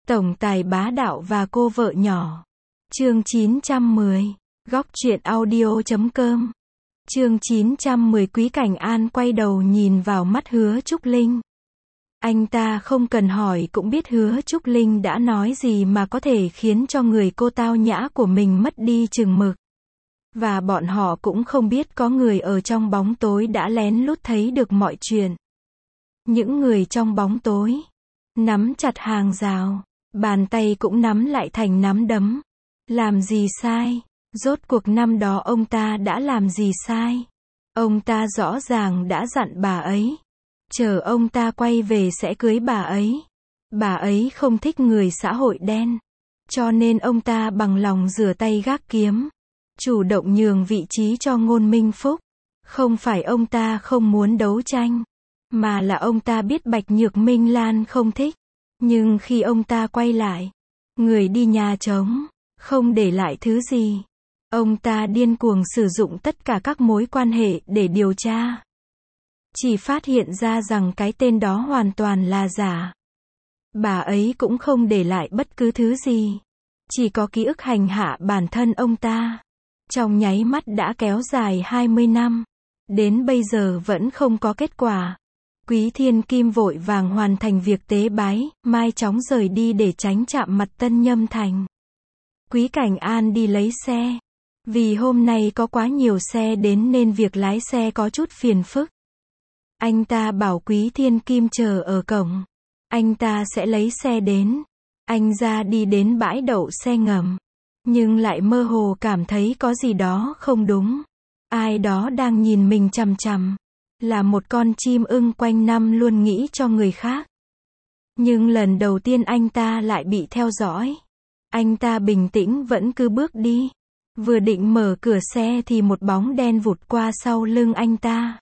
Tổng tài bá đạo và cô vợ nhỏ. Chương 910. Góc truyện audio.com. Chương 910. Quý Cảnh An quay đầu nhìn vào mắt Hứa Trúc Linh. Anh ta không cần hỏi cũng biết Hứa Trúc Linh đã nói gì mà có thể khiến cho người cô tao nhã của mình mất đi chừng mực. Và bọn họ cũng không biết có người ở trong bóng tối đã lén lút thấy được mọi chuyện. Những người trong bóng tối nắm chặt hàng rào, bàn tay cũng nắm lại thành nắm đấm. Làm gì sai? Rốt cuộc năm đó ông ta đã làm gì sai? Ông ta rõ ràng đã dặn bà ấy, chờ ông ta quay về sẽ cưới bà ấy. Bà ấy không thích người xã hội đen, cho nên ông ta bằng lòng rửa tay gác kiếm, chủ động nhường vị trí cho Ngôn Minh Phúc. Không phải ông ta không muốn đấu tranh, mà là ông ta biết Bạch Nhược Minh Lan không thích. Nhưng khi ông ta quay lại, người đi nhà trống, không để lại thứ gì. Ông ta điên cuồng sử dụng tất cả các mối quan hệ để điều tra. Chỉ phát hiện ra rằng cái tên đó hoàn toàn là giả. Bà ấy cũng không để lại bất cứ thứ gì, chỉ có ký ức hành hạ bản thân ông ta. Trong nháy mắt đã kéo dài 20 năm. Đến bây giờ vẫn không có kết quả. Quý Thiên Kim vội vàng hoàn thành việc tế bái, mai chóng rời đi để tránh chạm mặt Tân Nhâm Thành. Quý Cảnh An đi lấy xe. Vì hôm nay có quá nhiều xe đến nên việc lái xe có chút phiền phức. Anh ta bảo Quý Thiên Kim chờ ở cổng. Anh ta sẽ lấy xe đến. Anh ra đi đến bãi đậu xe ngầm. Nhưng lại mơ hồ cảm thấy có gì đó không đúng. Ai đó đang nhìn mình chằm chằm. Là một con chim ưng quanh năm luôn nghĩ cho người khác. Nhưng lần đầu tiên anh ta lại bị theo dõi. Anh ta bình tĩnh vẫn cứ bước đi. Vừa định mở cửa xe thì một bóng đen vụt qua sau lưng anh ta.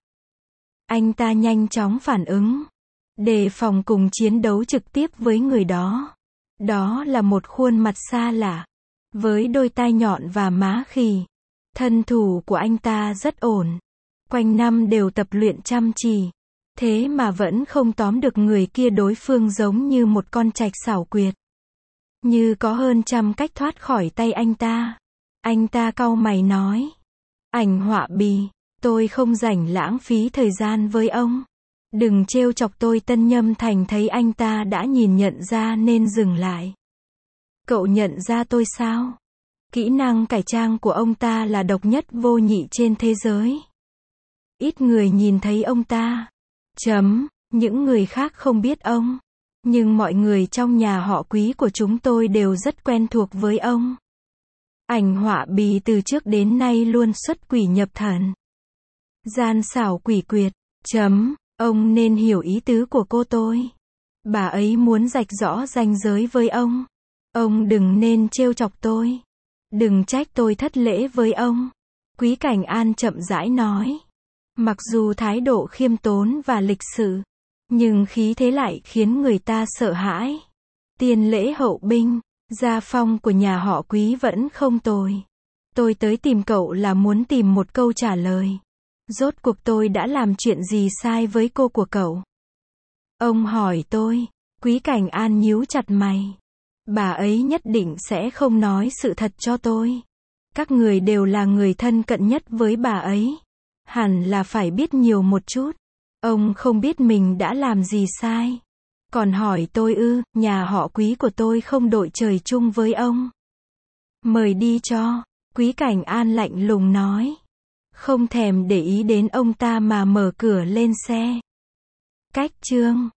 Anh ta nhanh chóng phản ứng, đề phòng cùng chiến đấu trực tiếp với người đó. Đó là một khuôn mặt xa lạ, với đôi tai nhọn và má khỉ. Thân thủ của anh ta rất ổn. Quanh năm đều tập luyện chăm chỉ. Thế mà vẫn không tóm được người kia. Đối phương giống như một con trạch xảo quyệt. Như có hơn trăm cách thoát khỏi tay anh ta. Anh ta cau mày nói. Ảnh họa bì, tôi không rảnh lãng phí thời gian với ông. Đừng trêu chọc tôi. Tân Nhâm Thành thấy anh ta đã nhìn nhận ra nên dừng lại. Cậu nhận ra tôi sao? Kỹ năng cải trang của ông ta là độc nhất vô nhị trên thế giới. Ít người nhìn thấy ông ta. Những người khác không biết ông. Nhưng mọi người trong nhà họ Quý của chúng tôi đều rất quen thuộc với ông. Ảnh họa bì từ trước đến nay luôn xuất quỷ nhập thần. Gian xảo quỷ quyệt. Ông nên hiểu ý tứ của cô tôi. Bà ấy muốn rạch rõ ranh giới với ông. Ông đừng nên trêu chọc tôi. Đừng trách tôi thất lễ với ông. Quý Cảnh An chậm rãi nói. Mặc dù thái độ khiêm tốn và lịch sự, nhưng khí thế lại khiến người ta sợ hãi. Tiền lễ hậu binh, gia phong của nhà họ Quý vẫn không tồi. Tôi tới tìm cậu là muốn tìm một câu trả lời. Rốt cuộc tôi đã làm chuyện gì sai với cô của cậu? Ông hỏi tôi. Quý Cảnh An nhíu chặt mày. Bà ấy nhất định sẽ không nói sự thật cho tôi. Các người đều là người thân cận nhất với bà ấy. Hẳn là phải biết nhiều một chút. Ông không biết mình đã làm gì sai. Còn hỏi tôi ư? Nhà họ Quý của tôi không đội trời chung với ông. Mời đi cho. Quý Cảnh An lạnh lùng nói. Không thèm để ý đến ông ta mà mở cửa lên xe. Cách chương